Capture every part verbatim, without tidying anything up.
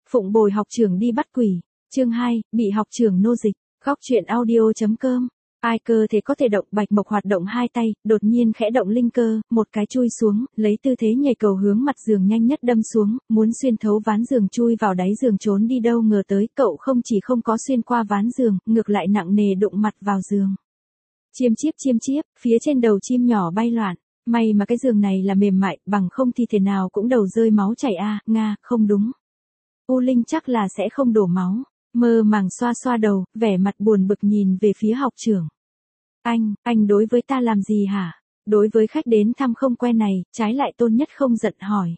Phụng bồi học trưởng đi bắt quỷ. Chương hai, bị học trưởng nô dịch. Góc truyện audio.com. Ai cơ thể có thể động, Bạch Mộc hoạt động hai tay, đột nhiên khẽ động linh cơ, một cái chui xuống, lấy tư thế nhảy cầu hướng mặt giường nhanh nhất đâm xuống, muốn xuyên thấu ván giường chui vào đáy giường trốn đi đâu ngờ tới, cậu không chỉ không có xuyên qua ván giường, ngược lại nặng nề đụng mặt vào giường. Chiêm chiếp chiêm chiếp, phía trên đầu chim nhỏ bay loạn. May mà cái giường này là mềm mại, bằng không thì thế nào cũng đầu rơi máu chảy a, à, nga, không đúng. U Linh chắc là sẽ không đổ máu. Mơ màng xoa xoa đầu, vẻ mặt buồn bực nhìn về phía học trưởng. Anh, anh đối với ta làm gì hả? Đối với khách đến thăm không quen này, trái lại Tôn Nhất không giận hỏi.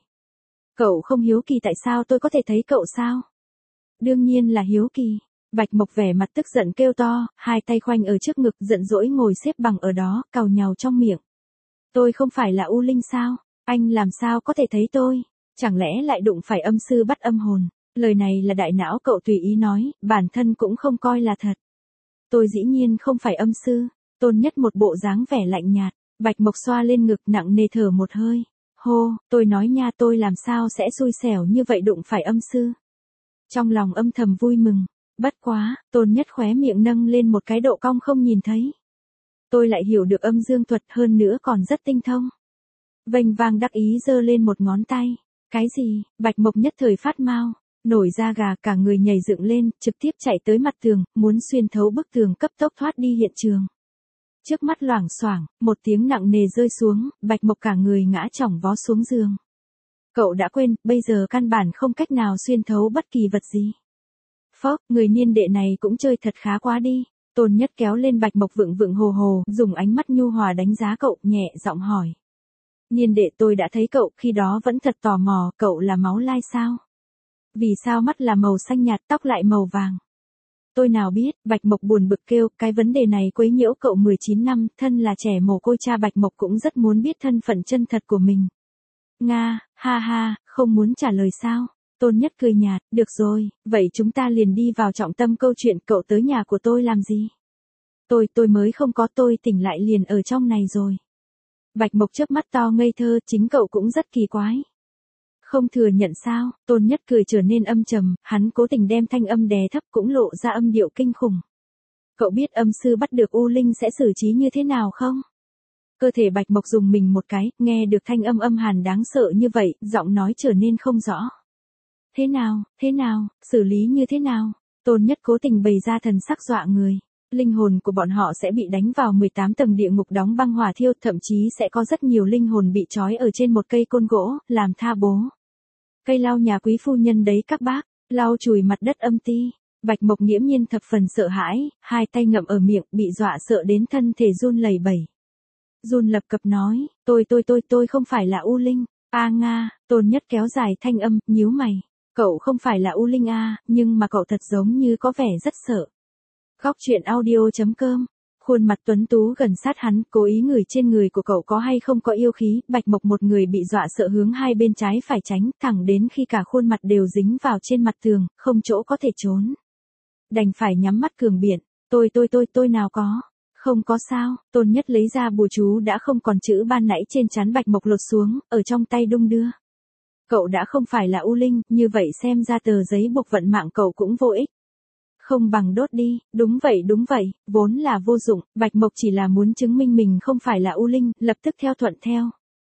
Cậu không hiếu kỳ tại sao tôi có thể thấy cậu sao? Đương nhiên là hiếu kỳ. Bạch Mộc vẻ mặt tức giận kêu to, hai tay khoanh ở trước ngực giận dỗi ngồi xếp bằng ở đó, cào nhàu trong miệng. Tôi không phải là U Linh sao? Anh làm sao có thể thấy tôi? Chẳng lẽ lại đụng phải âm sư bắt âm hồn? Lời này là đại não cậu tùy ý nói, bản thân cũng không coi là thật. Tôi dĩ nhiên không phải âm sư. Tôn Nhất một bộ dáng vẻ lạnh nhạt. Bạch Mộc xoa lên ngực nặng nề thở một hơi. Hô, tôi nói nha, tôi làm sao sẽ xui xẻo như vậy đụng phải âm sư. Trong lòng âm thầm vui mừng. Bất quá, Tôn Nhất khóe miệng nâng lên một cái độ cong không nhìn thấy. Tôi lại hiểu được âm dương thuật, hơn nữa còn rất tinh thông. Vênh vang đắc ý giơ lên một ngón tay. Cái gì? Bạch Mộc nhất thời phát mau. Nổi da gà, cả người nhảy dựng lên, trực tiếp chạy tới mặt tường, muốn xuyên thấu bức tường cấp tốc thoát đi hiện trường. Trước mắt loảng xoảng, một tiếng nặng nề rơi xuống, Bạch Mộc cả người ngã chỏng vó xuống giường. Cậu đã quên, bây giờ căn bản không cách nào xuyên thấu bất kỳ vật gì. Phốc, người niên đệ này cũng chơi thật khá quá đi. Tôn Nhất kéo lên Bạch Mộc vựng vựng hồ hồ, dùng ánh mắt nhu hòa đánh giá cậu, nhẹ giọng hỏi. Niên đệ, tôi đã thấy cậu, khi đó vẫn thật tò mò, cậu là máu lai sao? Vì sao mắt là màu xanh nhạt, tóc lại màu vàng? Tôi nào biết, Bạch Mộc buồn bực kêu, cái vấn đề này quấy nhiễu cậu mười chín năm, thân là trẻ mồ côi cha Bạch Mộc cũng rất muốn biết thân phận chân thật của mình. Nga, ha ha, không muốn trả lời sao? Tôn Nhất cười nhạt, được rồi, vậy chúng ta liền đi vào trọng tâm câu chuyện, cậu tới nhà của tôi làm gì? Tôi, tôi mới không có, tôi tỉnh lại liền ở trong này rồi. Bạch Mộc chớp mắt to ngây thơ, chính cậu cũng rất kỳ quái. Không thừa nhận sao? Tôn Nhất cười trở nên âm trầm, hắn cố tình đem thanh âm đè thấp cũng lộ ra âm điệu kinh khủng. Cậu biết âm sư bắt được U Linh sẽ xử trí như thế nào không? Cơ thể Bạch Mộc dùng mình một cái, nghe được thanh âm âm hàn đáng sợ như vậy, giọng nói trở nên không rõ. Thế nào, thế nào, xử lý như thế nào? Tôn Nhất cố tình bày ra thần sắc dọa người. Linh hồn của bọn họ sẽ bị đánh vào mười tám tầng địa ngục đóng băng hỏa thiêu, thậm chí sẽ có rất nhiều linh hồn bị trói ở trên một cây côn gỗ, làm tha bố. Cây lau nhà quý phu nhân đấy các bác, lau chùi mặt đất âm ti. Bạch Mộc nghiễm nhiên thập phần sợ hãi, hai tay ngậm ở miệng, bị dọa sợ đến thân thể run lẩy bẩy. Run lập cập nói, tôi tôi tôi tôi không phải là U Linh. A nga, Tôn Nhất kéo dài thanh âm, nhíu mày. Cậu không phải là U Linh a, nhưng mà cậu thật giống như có vẻ rất sợ. Góc truyện audio.com. Khuôn mặt tuấn tú gần sát hắn, cố ý ngửi trên người của cậu có hay không có yêu khí. Bạch Mộc một người bị dọa sợ hướng hai bên trái phải tránh, thẳng đến khi cả khuôn mặt đều dính vào trên mặt tường, không chỗ có thể trốn. Đành phải nhắm mắt cường biện, tôi tôi tôi tôi nào có. Không có sao. Tôn Nhất lấy ra bùa chú đã không còn chữ ban nãy trên trán Bạch Mộc lột xuống, ở trong tay đung đưa. Cậu đã không phải là U Linh, như vậy xem ra tờ giấy buộc vận mạng cậu cũng vô ích. Không bằng đốt đi, đúng vậy đúng vậy, vốn là vô dụng, Bạch Mộc chỉ là muốn chứng minh mình không phải là U Linh, lập tức theo thuận theo.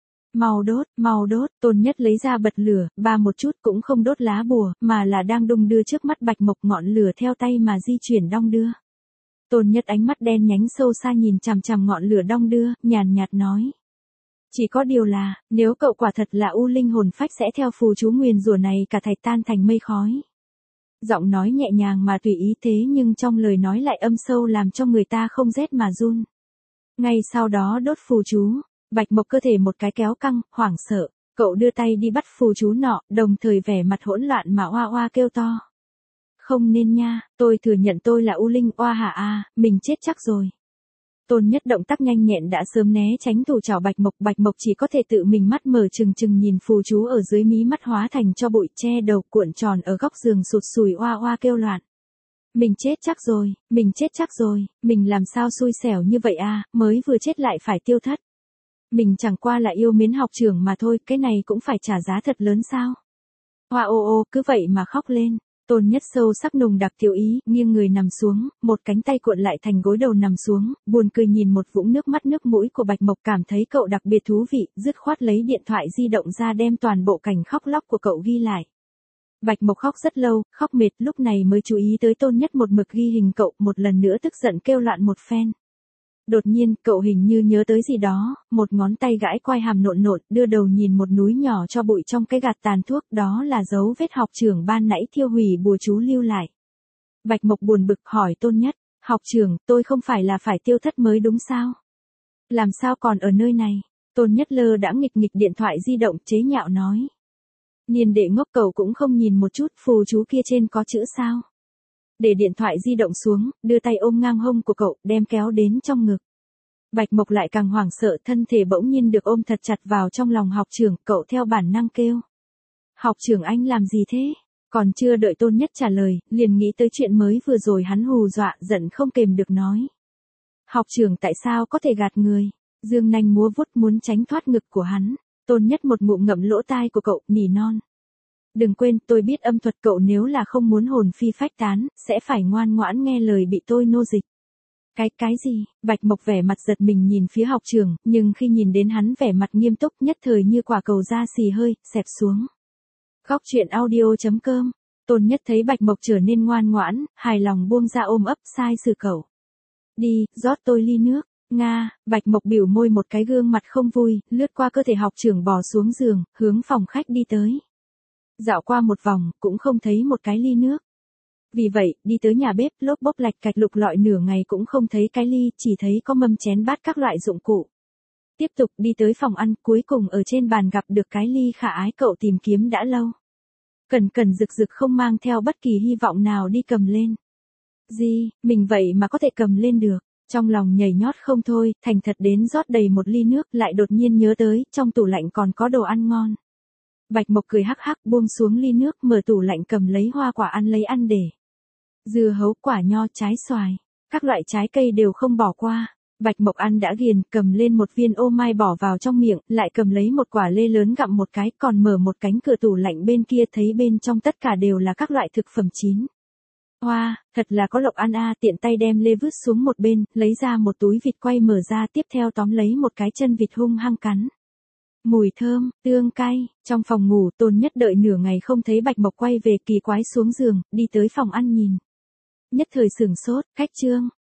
Mau đốt, mau đốt, Tôn Nhất lấy ra bật lửa, ba một chút cũng không đốt lá bùa, mà là đang đung đưa trước mắt Bạch Mộc, ngọn lửa theo tay mà di chuyển đong đưa. Tôn Nhất ánh mắt đen nhánh sâu xa nhìn chằm chằm ngọn lửa đong đưa, nhàn nhạt nói. Chỉ có điều là, nếu cậu quả thật là U Linh hồn phách sẽ theo phù chú nguyền rủa này cả thảy tan thành mây khói. Giọng nói nhẹ nhàng mà tùy ý thế nhưng trong lời nói lại âm sâu làm cho người ta không rét mà run. Ngay sau đó đốt phù chú, Bạch Mộc cơ thể một cái kéo căng, hoảng sợ, cậu đưa tay đi bắt phù chú nọ, đồng thời vẻ mặt hỗn loạn mà oa oa kêu to. Không nên nha, tôi thừa nhận tôi là U Linh, oa hả a, mình chết chắc rồi. Tôn Nhất động tác nhanh nhẹn đã sớm né tránh thủ chảo Bạch Mộc, Bạch Mộc chỉ có thể tự mình mắt mở trừng trừng nhìn phù chú ở dưới mí mắt hóa thành cho bụi, che đầu cuộn tròn ở góc giường sụt sùi oa oa kêu loạn. Mình chết chắc rồi, mình chết chắc rồi, mình làm sao xui xẻo như vậy a, mới vừa chết lại phải tiêu thất. Mình chẳng qua là yêu mến học trưởng mà thôi, cái này cũng phải trả giá thật lớn sao? Hoa ô ô, cứ vậy mà khóc lên. Tôn Nhất sâu sắc nồng đặc tiểu ý, nghiêng người nằm xuống, một cánh tay cuộn lại thành gối đầu nằm xuống, buồn cười nhìn một vũng nước mắt nước mũi của Bạch Mộc, cảm thấy cậu đặc biệt thú vị, dứt khoát lấy điện thoại di động ra đem toàn bộ cảnh khóc lóc của cậu ghi lại. Bạch Mộc khóc rất lâu, khóc mệt, lúc này mới chú ý tới Tôn Nhất một mực ghi hình cậu, một lần nữa tức giận kêu loạn một phen. Đột nhiên, cậu hình như nhớ tới gì đó, một ngón tay gãi quai hàm nộn nộn, đưa đầu nhìn một núi nhỏ cho bụi trong cái gạt tàn thuốc, đó là dấu vết học trưởng ban nãy thiêu hủy bùa chú lưu lại. Bạch Mộc buồn bực hỏi Tôn Nhất, học trưởng, tôi không phải là phải tiêu thất mới đúng sao? Làm sao còn ở nơi này? Tôn Nhất lơ đã nghịch nghịch điện thoại di động, chế nhạo nói. Niên đệ ngốc, cậu cũng không nhìn một chút phù chú kia trên có chữ sao? Để điện thoại di động xuống, đưa tay ôm ngang hông của cậu, đem kéo đến trong ngực. Bạch Mộc lại càng hoảng sợ, thân thể bỗng nhiên được ôm thật chặt vào trong lòng học trưởng, cậu theo bản năng kêu. Học trưởng anh làm gì thế? Còn chưa đợi Tôn Nhất trả lời, liền nghĩ tới chuyện mới vừa rồi hắn hù dọa, giận không kềm được nói. Học trưởng tại sao có thể gạt người? Dương nanh múa vuốt muốn tránh thoát ngực của hắn. Tôn Nhất một ngụm ngậm lỗ tai của cậu, nỉ non. Đừng quên, tôi biết âm thuật, cậu nếu là không muốn hồn phi phách tán, sẽ phải ngoan ngoãn nghe lời bị tôi nô dịch. Cái, cái gì? Bạch Mộc vẻ mặt giật mình nhìn phía học trưởng, nhưng khi nhìn đến hắn vẻ mặt nghiêm túc, nhất thời như quả cầu da xì hơi, xẹp xuống. Khóc chuyện audio chấm com. Tôn Nhất thấy Bạch Mộc trở nên ngoan ngoãn, hài lòng buông ra ôm ấp sai sự cậu. Đi, rót tôi ly nước. Nga, Bạch Mộc biểu môi một cái gương mặt không vui, lướt qua cơ thể học trưởng bò xuống giường, hướng phòng khách đi tới. Dạo qua một vòng, cũng không thấy một cái ly nước. Vì vậy, đi tới nhà bếp, lốp bốp lạch cạch lục lọi nửa ngày cũng không thấy cái ly, chỉ thấy có mâm chén bát các loại dụng cụ. Tiếp tục đi tới phòng ăn, cuối cùng ở trên bàn gặp được cái ly khả ái cậu tìm kiếm đã lâu. Cẩn cẩn rực rực không mang theo bất kỳ hy vọng nào đi cầm lên. Gì, mình vậy mà có thể cầm lên được. Trong lòng nhảy nhót không thôi, thành thật đến rót đầy một ly nước, lại đột nhiên nhớ tới, trong tủ lạnh còn có đồ ăn ngon. Bạch Mộc cười hắc hắc buông xuống ly nước, mở tủ lạnh cầm lấy hoa quả ăn lấy ăn để. Dưa hấu, quả nho, trái xoài, các loại trái cây đều không bỏ qua. Bạch Mộc ăn đã ghiền, cầm lên một viên ô mai bỏ vào trong miệng, lại cầm lấy một quả lê lớn gặm một cái, còn mở một cánh cửa tủ lạnh bên kia thấy bên trong tất cả đều là các loại thực phẩm chín. Hoa, wow, thật là có lộc ăn a, tiện tay đem lê vứt xuống một bên, lấy ra một túi vịt quay mở ra, tiếp theo tóm lấy một cái chân vịt hung hăng cắn. Mùi thơm, tương cay, trong phòng ngủ, Tôn Nhất đợi nửa ngày không thấy Bạch Mộc quay về, kỳ quái xuống giường, đi tới phòng ăn nhìn. Nhất thời sửng sốt, khách trương,